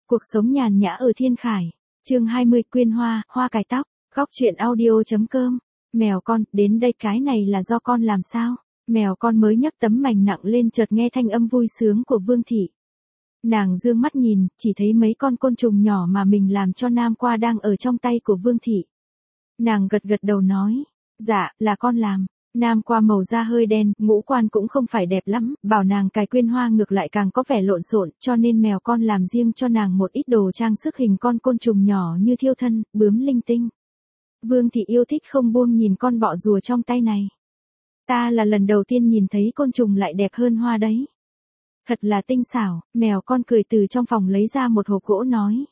Cuộc sống nhàn nhã ở Thiên Khải. Chương 20 Quyên Hoa, hoa cài tóc. Góc truyện audio.com. Mèo con, đến đây cái này là do con làm sao? Mèo con mới nhấc tấm mành nặng lên chợt nghe thanh âm vui sướng của Vương Thị. Nàng dương mắt nhìn, chỉ thấy mấy con côn trùng nhỏ mà mình làm cho Nam qua đang ở trong tay của Vương Thị. Nàng gật gật đầu nói, dạ, là con làm. Nam qua màu da hơi đen, ngũ quan cũng không phải đẹp lắm, bảo nàng cài quyên hoa ngược lại càng có vẻ lộn xộn, cho nên mèo con làm riêng cho nàng một ít đồ trang sức hình con côn trùng nhỏ như thiêu thân, bướm linh tinh. Vương Thị yêu thích không buông nhìn con bọ rùa trong tay này. Ta là lần đầu tiên nhìn thấy côn trùng lại đẹp hơn hoa đấy. Thật là tinh xảo, mèo con cười từ trong phòng lấy ra một hộp gỗ nói.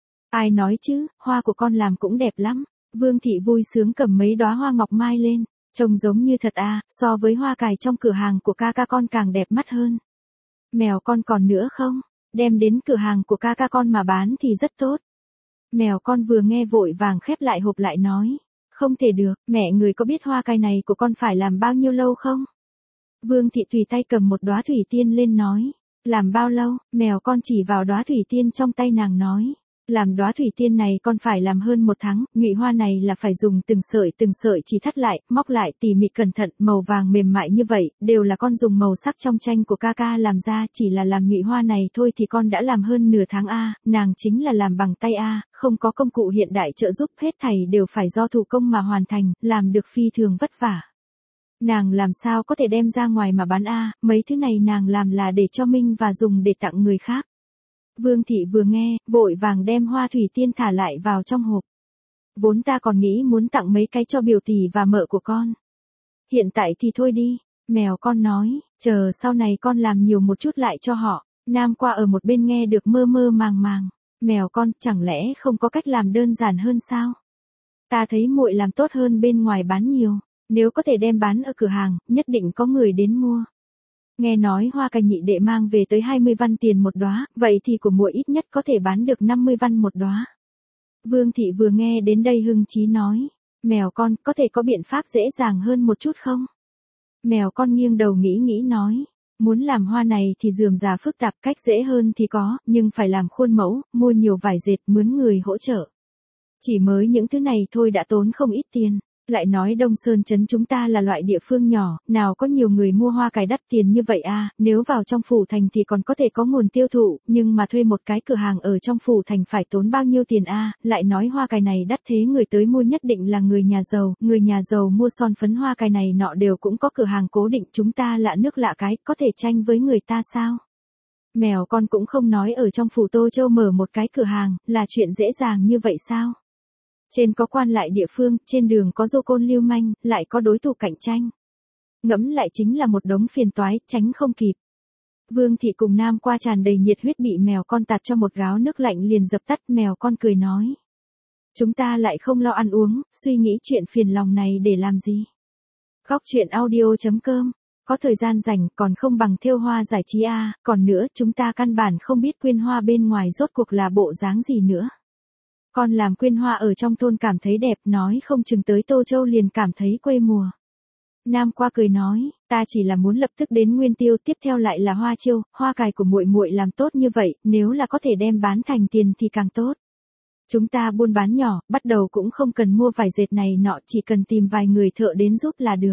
Ai nói chứ, hoa của con làm cũng đẹp lắm. Vương Thị vui sướng cầm mấy đóa hoa ngọc mai lên. Trông giống như thật à, so với hoa cài trong cửa hàng của ca con càng đẹp mắt hơn. Mèo con còn nữa không? Đem đến cửa hàng của ca con mà bán thì rất tốt. Mèo con vừa nghe vội vàng khép lại hộp lại nói. Không thể được, mẹ người có biết hoa cài này của con phải làm bao nhiêu lâu không? Vương Thị tùy tay cầm một đóa thủy tiên lên nói. Làm bao lâu? Mèo con chỉ vào đóa thủy tiên trong tay nàng nói. Làm đóa thủy tiên này con phải làm hơn 1 tháng, nhụy hoa này là phải dùng từng sợi chỉ thắt lại, móc lại tỉ mỉ cẩn thận, màu vàng mềm mại như vậy, đều là con dùng màu sắc trong tranh của ca làm ra, chỉ là làm nhụy hoa này thôi thì con đã làm hơn nửa tháng a, nàng chính là làm bằng tay a, không có công cụ hiện đại trợ giúp, hết thảy đều phải do thủ công mà hoàn thành, làm được phi thường vất vả. Nàng làm sao có thể đem ra ngoài mà bán a, mấy thứ này nàng làm là để cho Minh và dùng để tặng người khác. Vương Thị vừa nghe, vội vàng đem hoa thủy tiên thả lại vào trong hộp. Vốn ta còn nghĩ muốn tặng mấy cái cho biểu tỷ và mợ của con. Hiện tại thì thôi đi, mèo con nói, chờ sau này con làm nhiều một chút lại cho họ. Nam qua ở một bên nghe được mơ mơ màng màng. Mèo con, chẳng lẽ không có cách làm đơn giản hơn sao? Ta thấy muội làm tốt hơn bên ngoài bán nhiều. Nếu có thể đem bán ở cửa hàng, nhất định có người đến mua. Nghe nói hoa cài nhị đệ mang về tới 20 văn tiền một đóa, vậy thì của muội ít nhất có thể bán được 50 văn một đóa. Vương Thị vừa nghe đến đây hưng chí nói, mèo con có thể có biện pháp dễ dàng hơn một chút không? Mèo con nghiêng đầu nghĩ nói, muốn làm hoa này thì rườm rà phức tạp, cách dễ hơn thì có, nhưng phải làm khuôn mẫu, mua nhiều vải dệt, mướn người hỗ trợ. Chỉ mới những thứ này thôi đã tốn không ít tiền. Lại nói Đông Sơn trấn chúng ta là loại địa phương nhỏ, nào có nhiều người mua hoa cài đắt tiền như vậy à, nếu vào trong phủ thành thì còn có thể có nguồn tiêu thụ, nhưng mà thuê một cái cửa hàng ở trong phủ thành phải tốn bao nhiêu tiền à, lại nói hoa cài này đắt thế người tới mua nhất định là người nhà giàu mua son phấn hoa cài này nọ đều cũng có cửa hàng cố định, chúng ta lạ nước lạ cái, có thể tranh với người ta sao? Mèo con cũng không nói ở trong phủ Tô Châu mở một cái cửa hàng, là chuyện dễ dàng như vậy sao? Trên có quan lại địa phương, trên đường có dô côn lưu manh, lại có đối thủ cạnh tranh. Ngẫm lại chính là một đống phiền toái, tránh không kịp. Vương Thị cùng Nam qua tràn đầy nhiệt huyết bị mèo con tạt cho một gáo nước lạnh liền dập tắt, mèo con cười nói. Chúng ta lại không lo ăn uống, suy nghĩ chuyện phiền lòng này để làm gì. Góc truyện audio.com, có thời gian rảnh còn không bằng thêu hoa giải trí a, còn nữa chúng ta căn bản không biết quyên hoa bên ngoài rốt cuộc là bộ dáng gì nữa. Con làm quyên hoa ở trong thôn cảm thấy đẹp, nói không chừng tới Tô Châu liền cảm thấy quê mùa. Nam qua cười nói, ta chỉ là muốn lập tức đến Nguyên Tiêu, tiếp theo lại là hoa chiêu, hoa cài của muội làm tốt như vậy, nếu là có thể đem bán thành tiền thì càng tốt. Chúng ta buôn bán nhỏ, bắt đầu cũng không cần mua vải dệt này nọ, chỉ cần tìm vài người thợ đến giúp là được.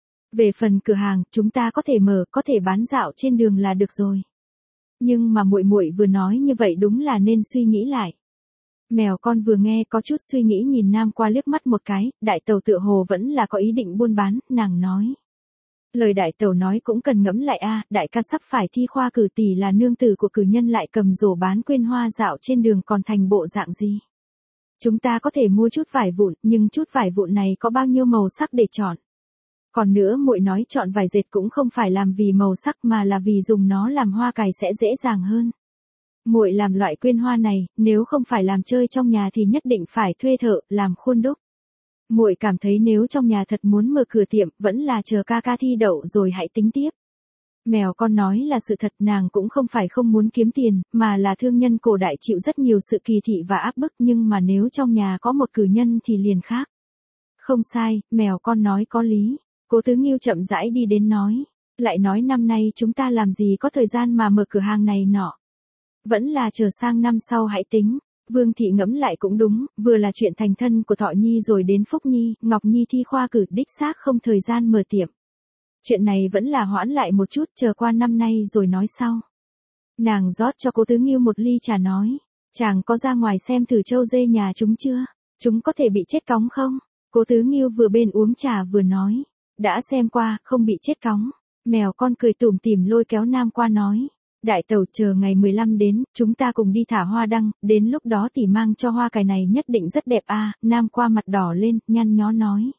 Về phần cửa hàng, chúng ta có thể mở, có thể bán dạo trên đường là được rồi. Nhưng mà muội vừa nói như vậy đúng là nên suy nghĩ lại. Mèo con vừa nghe có chút suy nghĩ nhìn Nam qua liếc mắt một cái, đại tẩu tựa hồ vẫn là có ý định buôn bán, nàng nói. Lời đại tẩu nói cũng cần ngẫm lại a, đại ca sắp phải thi khoa cử tỷ là nương tử của cử nhân lại cầm rổ bán quyên hoa dạo trên đường còn thành bộ dạng gì. Chúng ta có thể mua chút vải vụn, nhưng chút vải vụn này có bao nhiêu màu sắc để chọn. Còn nữa muội nói chọn vải dệt cũng không phải làm vì màu sắc mà là vì dùng nó làm hoa cài sẽ dễ dàng hơn. Muội làm loại quyên hoa này, nếu không phải làm chơi trong nhà thì nhất định phải thuê thợ, làm khuôn đúc. Muội cảm thấy nếu trong nhà thật muốn mở cửa tiệm, vẫn là chờ ca thi đậu rồi hãy tính tiếp. Mèo con nói là sự thật, nàng cũng không phải không muốn kiếm tiền, mà là thương nhân cổ đại chịu rất nhiều sự kỳ thị và áp bức, nhưng mà nếu trong nhà có một cử nhân thì liền khác. Không sai, mèo con nói có lý. Cố Tứ Nghiêu chậm rãi đi đến nói. Lại nói năm nay chúng ta làm gì có thời gian mà mở cửa hàng này nọ. vẫn là chờ sang năm sau hãy tính. Vương thị ngẫm lại cũng đúng, vừa là chuyện thành thân của Thọ Nhi rồi đến Phúc Nhi, Ngọc Nhi thi khoa cử đích xác không thời gian mở tiệm. Chuyện này vẫn là hoãn lại một chút, chờ qua năm nay rồi nói sau. Nàng rót cho Cố Tứ Nghiêu một ly trà nói, chàng có ra ngoài xem thử trâu dê nhà chúng chưa? Chúng có thể bị chết cóng không? Cố Tứ Nghiêu vừa bên uống trà vừa nói, đã xem qua, không bị chết cóng. Mèo con cười tủm tỉm lôi kéo Nam qua nói, đại tẩu chờ ngày 15 đến, chúng ta cùng đi thả hoa đăng, đến lúc đó tỷ mang cho hoa cải này nhất định rất đẹp a. Nam qua mặt đỏ lên, nhăn nhó nói,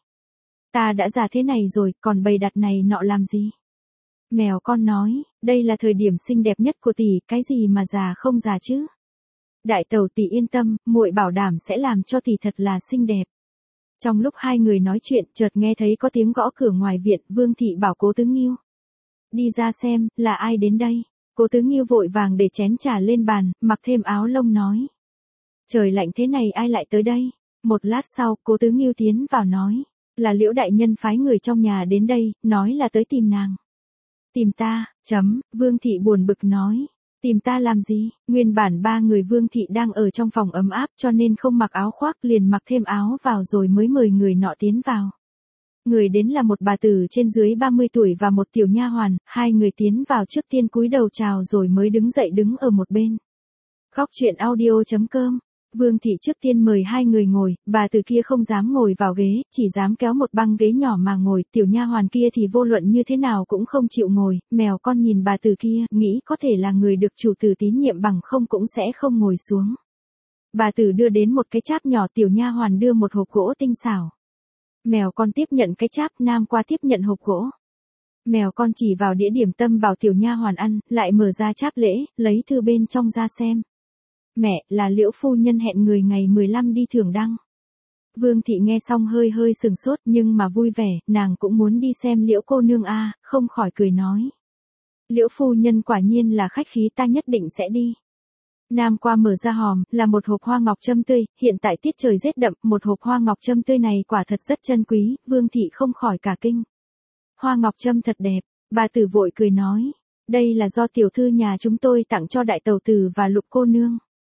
ta đã già thế này rồi, còn bày đặt này nọ làm gì? Mèo con nói, đây là thời điểm xinh đẹp nhất của tỷ, cái gì mà già không già chứ? Đại tẩu tỷ yên tâm, muội bảo đảm sẽ làm cho tỷ thật là xinh đẹp. Trong lúc hai người nói chuyện, chợt nghe thấy có tiếng gõ cửa ngoài viện, Vương thị bảo Cố Tứ Nghiêu, đi ra xem, là ai đến đây? Cố Tứ Nghiêu vội vàng để chén trà lên bàn, mặc thêm áo lông nói, trời lạnh thế này ai lại tới đây? Một lát sau, Cố Tứ Nghiêu tiến vào nói, là Liễu đại nhân phái người trong nhà đến đây, nói là tới tìm nàng. Tìm ta, Vương thị buồn bực nói, tìm ta làm gì? Nguyên bản ba người Vương thị đang ở trong phòng ấm áp cho nên không mặc áo khoác, liền mặc thêm áo vào rồi mới mời người nọ tiến vào. Người đến là một bà tử trên dưới 30 tuổi và một tiểu nha hoàn, hai người tiến vào trước tiên cúi đầu chào rồi mới đứng dậy đứng ở một bên. Góc truyện audio.com. Vương thị trước tiên mời hai người ngồi, bà tử kia không dám ngồi vào ghế, chỉ dám kéo một băng ghế nhỏ mà ngồi, tiểu nha hoàn kia thì vô luận như thế nào cũng không chịu ngồi. Mèo con nhìn bà tử kia, nghĩ có thể là người được chủ tử tín nhiệm bằng không cũng sẽ không ngồi xuống. Bà tử đưa đến một cái cháp nhỏ, tiểu nha hoàn đưa một hộp gỗ tinh xảo. Mèo con tiếp nhận cái cháp, Nam qua tiếp nhận hộp gỗ. Mèo con chỉ vào đĩa điểm tâm bảo tiểu nha hoàn ăn, lại mở ra cháp lễ, lấy thư bên trong ra xem. Mẹ, là Liễu phu nhân hẹn người ngày 15 đi thưởng đăng. Vương thị nghe xong hơi hơi sừng sốt nhưng mà vui vẻ, nàng cũng muốn đi xem Liễu cô nương a, không khỏi cười nói. Liễu phu nhân quả nhiên là khách khí, ta nhất định sẽ đi. Nam qua mở ra hòm, là một hộp hoa ngọc trâm tươi, hiện tại tiết trời rét đậm, một hộp hoa ngọc trâm tươi này quả thật rất chân quý, Vương thị không khỏi cả kinh. Hoa ngọc trâm thật đẹp, bà tử vội cười nói, đây là do tiểu thư nhà chúng tôi tặng cho đại tẩu tử và Lục cô nương.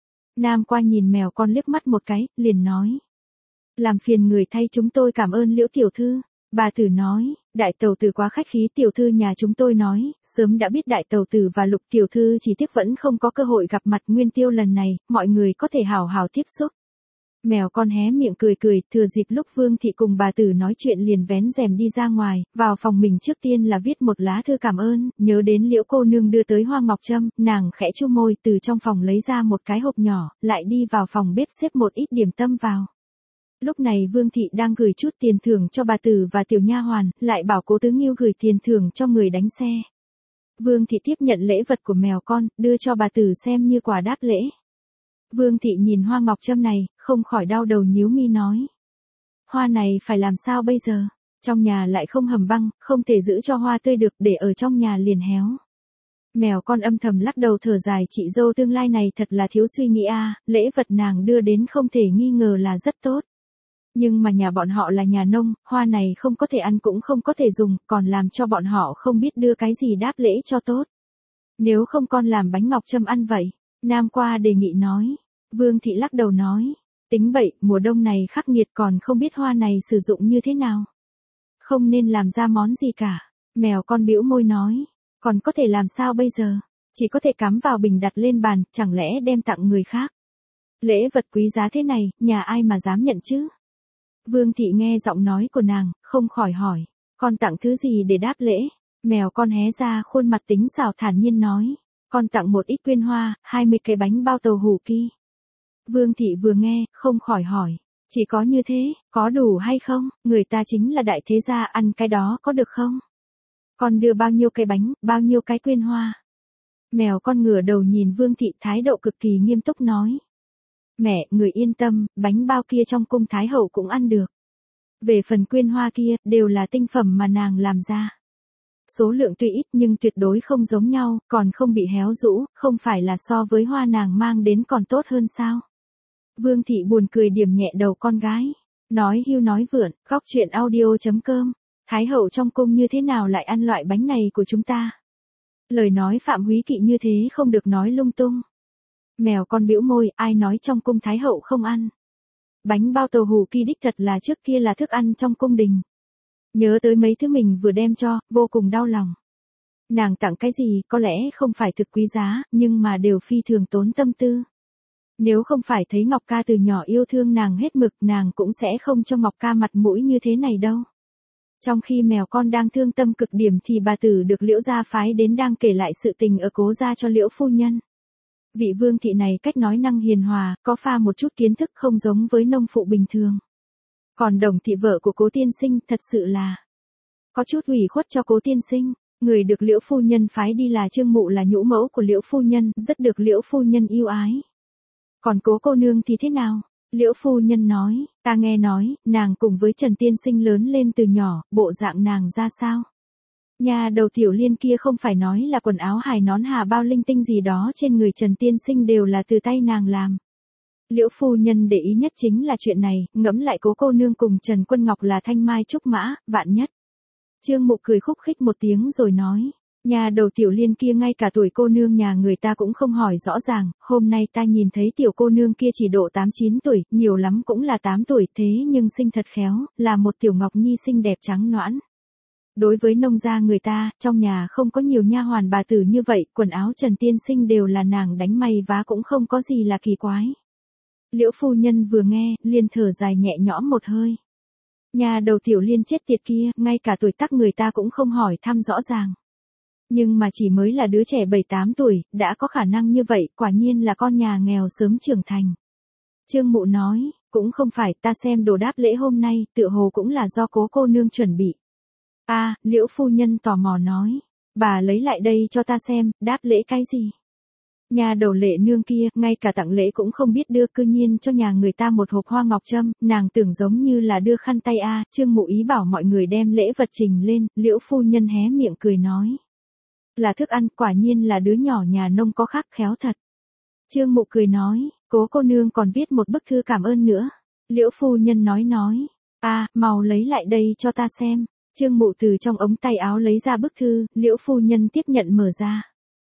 Nam qua nhìn mèo con liếc mắt một cái, liền nói, làm phiền người thay chúng tôi cảm ơn Liễu tiểu thư. Bà tử nói, đại tẩu tử quá khách khí, tiểu thư nhà chúng tôi nói, sớm đã biết đại tẩu tử và Lục tiểu thư chỉ tiếc vẫn không có cơ hội gặp mặt Nguyên Tiêu lần này, mọi người có thể hào hào tiếp xúc. Mèo con hé miệng cười cười, thừa dịp lúc Vương thị cùng bà tử nói chuyện liền vén rèm đi ra ngoài, vào phòng mình trước tiên là viết một lá thư cảm ơn, nhớ đến Liễu cô nương đưa tới hoa ngọc trâm, nàng khẽ chu môi từ trong phòng lấy ra một cái hộp nhỏ, lại đi vào phòng bếp xếp một ít điểm tâm vào. Lúc này Vương thị đang gửi chút tiền thưởng cho bà tử và tiểu nha hoàn, lại bảo Cố Tứ Nghiêu gửi tiền thưởng cho người đánh xe. Vương thị tiếp nhận lễ vật của mèo con, đưa cho bà tử xem như quà đáp lễ. Vương thị nhìn hoa ngọc trâm này, không khỏi đau đầu nhíu mi nói. Hoa này phải làm sao bây giờ? Trong nhà lại không hầm băng, không thể giữ cho hoa tươi được, để ở trong nhà liền héo. Mèo con âm thầm lắc đầu thở dài, chị dâu tương lai này thật là thiếu suy nghĩ a, lễ vật nàng đưa đến không thể nghi ngờ là rất tốt. Nhưng mà nhà bọn họ là nhà nông, hoa này không có thể ăn cũng không có thể dùng, còn làm cho bọn họ không biết đưa cái gì đáp lễ cho tốt. Nếu không con làm bánh ngọc trâm ăn vậy. Nam qua đề nghị nói. Vương thị lắc đầu nói. Tính bậy, mùa đông này khắc nghiệt còn không biết hoa này sử dụng như thế nào. Không nên làm ra món gì cả. Mèo con bĩu môi nói. Còn có thể làm sao bây giờ? Chỉ có thể cắm vào bình đặt lên bàn, chẳng lẽ đem tặng người khác. Lễ vật quý giá thế này, nhà ai mà dám nhận chứ? Vương thị nghe giọng nói của nàng, không khỏi hỏi. Con tặng thứ gì để đáp lễ? Mèo con hé ra khuôn mặt tính xảo thản nhiên nói. Con tặng một ít quyên hoa, 20 cái bánh bao tàu hủ ki. Vương thị vừa nghe, không khỏi hỏi. Chỉ có như thế, có đủ hay không? Người ta chính là đại thế gia, ăn cái đó có được không? Con đưa bao nhiêu cái bánh, bao nhiêu cái quyên hoa? Mèo con ngửa đầu nhìn Vương thị, thái độ cực kỳ nghiêm túc nói. Mẹ, người yên tâm, bánh bao kia trong cung thái hậu cũng ăn được. Về phần quyên hoa kia, đều là tinh phẩm mà nàng làm ra. Số lượng tuy ít nhưng tuyệt đối không giống nhau, còn không bị héo rũ, không phải là so với hoa nàng mang đến còn tốt hơn sao? Vương thị buồn cười điểm nhẹ đầu con gái. Nói hưu nói vượn, góc truyện audio.com. Thái hậu trong cung như thế nào lại ăn loại bánh này của chúng ta? Lời nói Phạm Húy Kỵ như thế không được nói lung tung. Mèo con bĩu môi, ai nói trong cung thái hậu không ăn. Bánh bao tàu hủ kỳ đích thật là trước kia là thức ăn trong cung đình. Nhớ tới mấy thứ mình vừa đem cho, vô cùng đau lòng. Nàng tặng cái gì có lẽ không phải thực quý giá, nhưng mà đều phi thường tốn tâm tư. Nếu không phải thấy Ngọc Ca từ nhỏ yêu thương nàng hết mực, nàng cũng sẽ không cho Ngọc Ca mặt mũi như thế này đâu. Trong khi mèo con đang thương tâm cực điểm thì bà tử được Liễu gia phái đến đang kể lại sự tình ở Cố gia cho Liễu phu nhân. Vị vương thị này cách nói năng hiền hòa, có pha một chút kiến thức không giống với nông phụ bình thường. Còn Đồng thị vợ của Cố tiên sinh thật sự là có chút ủy khuất cho Cố tiên sinh. Người được Liễu phu nhân phái đi là Trương Mụ, là nhũ mẫu của Liễu phu nhân, rất được Liễu phu nhân yêu ái. Còn Cố cô nương thì thế nào? Liễu phu nhân nói, ta nghe nói, nàng cùng với Trần tiên sinh lớn lên từ nhỏ, bộ dạng nàng ra sao? Nhà đầu Tiểu Liên kia không phải nói là quần áo hài nón hà bao linh tinh gì đó trên người Trần tiên sinh đều là từ tay nàng làm. Liễu phu nhân để ý nhất chính là chuyện này, ngẫm lại Cố cô nương cùng Trần Quân Ngọc là thanh mai trúc mã, vạn nhất. Trương Mụ cười khúc khích một tiếng rồi nói, nhà đầu Tiểu Liên kia ngay cả tuổi cô nương nhà người ta cũng không hỏi rõ ràng, hôm nay ta nhìn thấy tiểu cô nương kia chỉ độ 8-9 tuổi, nhiều lắm cũng là 8 tuổi, thế nhưng xinh thật khéo, là một tiểu ngọc nhi xinh đẹp trắng nõn. Đối với nông gia người ta, trong nhà không có nhiều nha hoàn bà tử như vậy, quần áo Trần tiên sinh đều là nàng đánh may vá cũng không có gì là kỳ quái. Liễu phu nhân vừa nghe, liền thở dài nhẹ nhõm một hơi. Nhà đầu Tiểu Liên chết tiệt kia, ngay cả tuổi tác người ta cũng không hỏi thăm rõ ràng. Nhưng mà chỉ mới là đứa trẻ 7-8 tuổi, đã có khả năng như vậy, quả nhiên là con nhà nghèo sớm trưởng thành. Trương Mụ nói, cũng không phải, ta xem đồ đáp lễ hôm nay, tựa hồ cũng là do Cố cô nương chuẩn bị. Liễu phu nhân tò mò nói, bà lấy lại đây cho ta xem, đáp lễ cái gì? Nhà đầu Lệ nương kia, ngay cả tặng lễ cũng không biết đưa, cư nhiên cho nhà người ta một hộp hoa ngọc trâm, nàng tưởng giống như là đưa khăn tay Trương Mụ ý bảo mọi người đem lễ vật trình lên, Liễu phu nhân hé miệng cười nói. Là thức ăn, quả nhiên là đứa nhỏ nhà nông có khác khéo thật. Trương Mụ cười nói, Cố cô nương còn viết một bức thư cảm ơn nữa. Liễu phu nhân nói, mau lấy lại đây cho ta xem. Trương Mụ từ trong ống tay áo lấy ra bức thư, Liễu phu nhân tiếp nhận mở ra.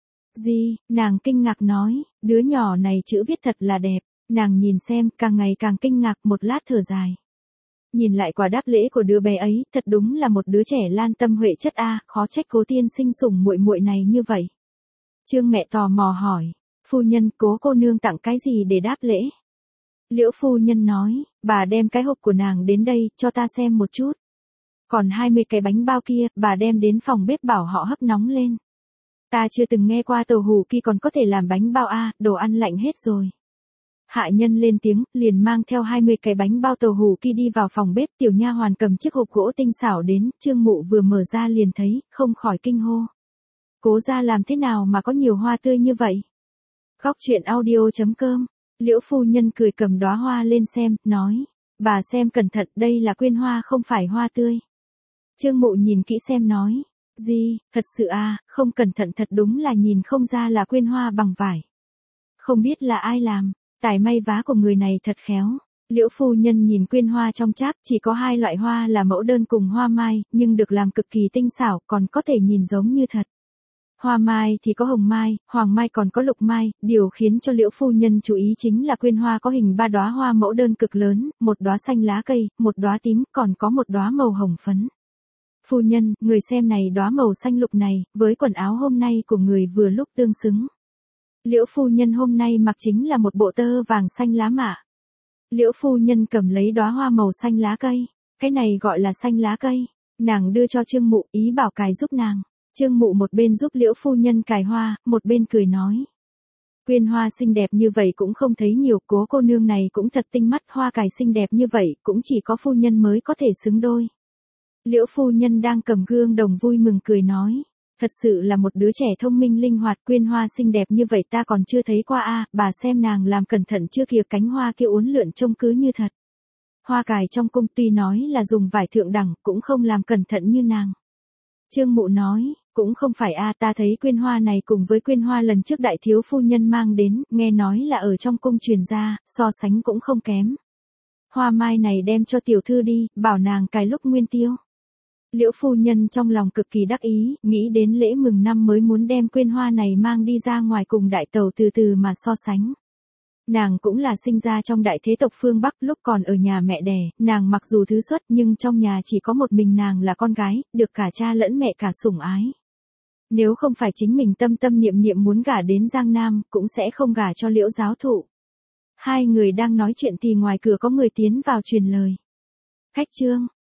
Gì, nàng kinh ngạc nói, đứa nhỏ này chữ viết thật là đẹp, nàng nhìn xem, càng ngày càng kinh ngạc, một lát thở dài. Nhìn lại quả đáp lễ của đứa bé ấy, thật đúng là một đứa trẻ lan tâm huệ chất khó trách Cố tiên sinh sủng muội muội này như vậy. Trương mẹ tò mò hỏi, phu nhân, Cố cô nương tặng cái gì để đáp lễ? Liễu phu nhân nói, bà đem cái hộp của nàng đến đây, cho ta xem một chút. Còn 20 cái bánh bao kia, bà đem đến phòng bếp bảo họ hấp nóng lên. Ta chưa từng nghe qua tàu hủ kỳ còn có thể làm bánh bao đồ ăn lạnh hết rồi. Hạ nhân lên tiếng, liền mang theo 20 cái bánh bao tàu hủ kỳ đi vào phòng bếp, tiểu nha hoàn cầm chiếc hộp gỗ tinh xảo đến, Trương Mụ vừa mở ra liền thấy, không khỏi kinh hô. Cố gia làm thế nào mà có nhiều hoa tươi như vậy? Góc truyện audio.com. Liễu phu nhân cười cầm đóa hoa lên xem, nói, bà xem cẩn thận, đây là quyên hoa không phải hoa tươi. Trương Mụ nhìn kỹ xem nói, gì, thật sự không cẩn thận thật đúng là nhìn không ra là quyên hoa bằng vải. Không biết là ai làm, tài may vá của người này thật khéo. Liễu phu nhân nhìn quyên hoa trong cháp, chỉ có 2 loại hoa là mẫu đơn cùng hoa mai, nhưng được làm cực kỳ tinh xảo, còn có thể nhìn giống như thật. Hoa mai thì có hồng mai, hoàng mai còn có lục mai, điều khiến cho Liễu phu nhân chú ý chính là quyên hoa có hình 3 đóa hoa mẫu đơn cực lớn, một đóa xanh lá cây, một đóa tím, còn có một đóa màu hồng phấn. Phu nhân, người xem này đóa màu xanh lục này, với quần áo hôm nay của người vừa lúc tương xứng. Liễu phu nhân hôm nay mặc chính là một bộ tơ vàng xanh lá mạ. Liễu phu nhân cầm lấy đóa hoa màu xanh lá cây, cái này gọi là xanh lá cây. Nàng đưa cho Trương Mụ, ý bảo cài giúp nàng. Trương Mụ một bên giúp Liễu phu nhân cài hoa, một bên cười nói. Quyên hoa xinh đẹp như vậy cũng không thấy nhiều, Cố cô nương này cũng thật tinh mắt, hoa cài xinh đẹp như vậy, cũng chỉ có phu nhân mới có thể xứng đôi. Liễu phu nhân đang cầm gương đồng vui mừng cười nói, thật sự là một đứa trẻ thông minh linh hoạt, quyên hoa xinh đẹp như vậy ta còn chưa thấy qua bà xem nàng làm cẩn thận chưa kìa, cánh hoa kia uốn lượn trông cứ như thật. Hoa cài trong cung tuy nói là dùng vải thượng đẳng, cũng không làm cẩn thận như nàng. Trương Mụ nói, cũng không phải ta thấy quyên hoa này cùng với quyên hoa lần trước đại thiếu phu nhân mang đến, nghe nói là ở trong cung truyền ra, so sánh cũng không kém. Hoa mai này đem cho tiểu thư đi, bảo nàng cài lúc nguyên tiêu. Liễu phu nhân trong lòng cực kỳ đắc ý, nghĩ đến lễ mừng năm mới muốn đem quyên hoa này mang đi ra ngoài cùng đại tẩu từ từ mà so sánh. Nàng cũng là sinh ra trong đại thế tộc phương Bắc, lúc còn ở nhà mẹ đẻ, nàng mặc dù thứ xuất nhưng trong nhà chỉ có một mình nàng là con gái, được cả cha lẫn mẹ cả sủng ái. Nếu không phải chính mình tâm tâm niệm niệm muốn gả đến Giang Nam, cũng sẽ không gả cho Liễu giáo thụ. Hai người đang nói chuyện thì ngoài cửa có người tiến vào truyền lời. Khách Trương,